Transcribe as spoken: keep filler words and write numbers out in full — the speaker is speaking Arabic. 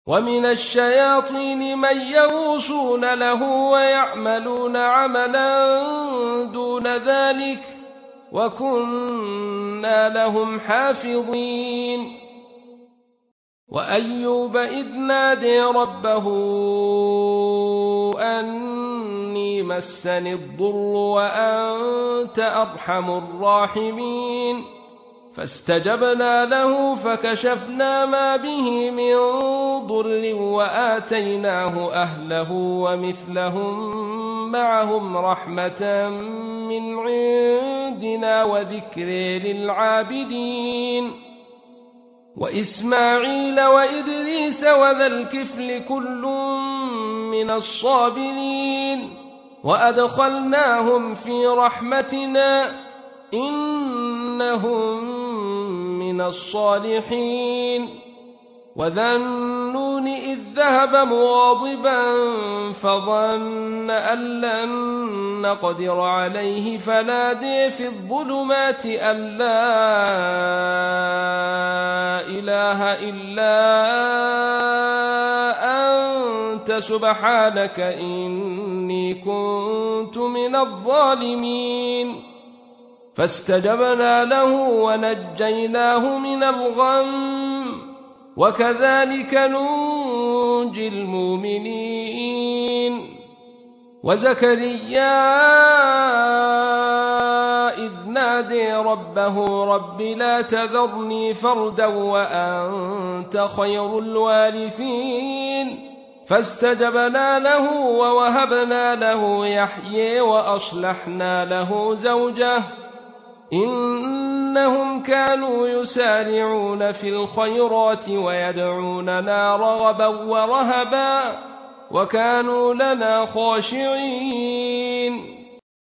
ومن الشياطين من يغوصون له ويعملون عملا دون ذلك وكنا لهم حافظين. وأيوب إذ نادي ربه أني مسني الضر وأنت أرحم الراحمين فاستجبنا له فكشفنا ما به من ضر وآتيناه أهله ومثلهم معهم رحمة من عندنا وذكر للعابدين. وإسماعيل وإدريس وذا الكفل كل من الصابرين وأدخلناهم في رحمتنا إنهم من الصالحين. وذا النون إذ ذهب مغاضبا فظن أن لن نقدر عليه فنادي في الظلمات أن لا إله إلا أنت سبحانك إني كنت من الظالمين فاستجبنا له ونجيناه من الغم وكذلك ننجي المؤمنين. وزكريا إذ نادي ربه رب لا تذرني فردا وأنت خير الوارثين فاستجبنا له ووهبنا له يحيى وأصلحنا له زوجه إنهم كانوا يسارعون في الخيرات ويدعوننا رغبا ورهبا وكانوا لنا خاشعين.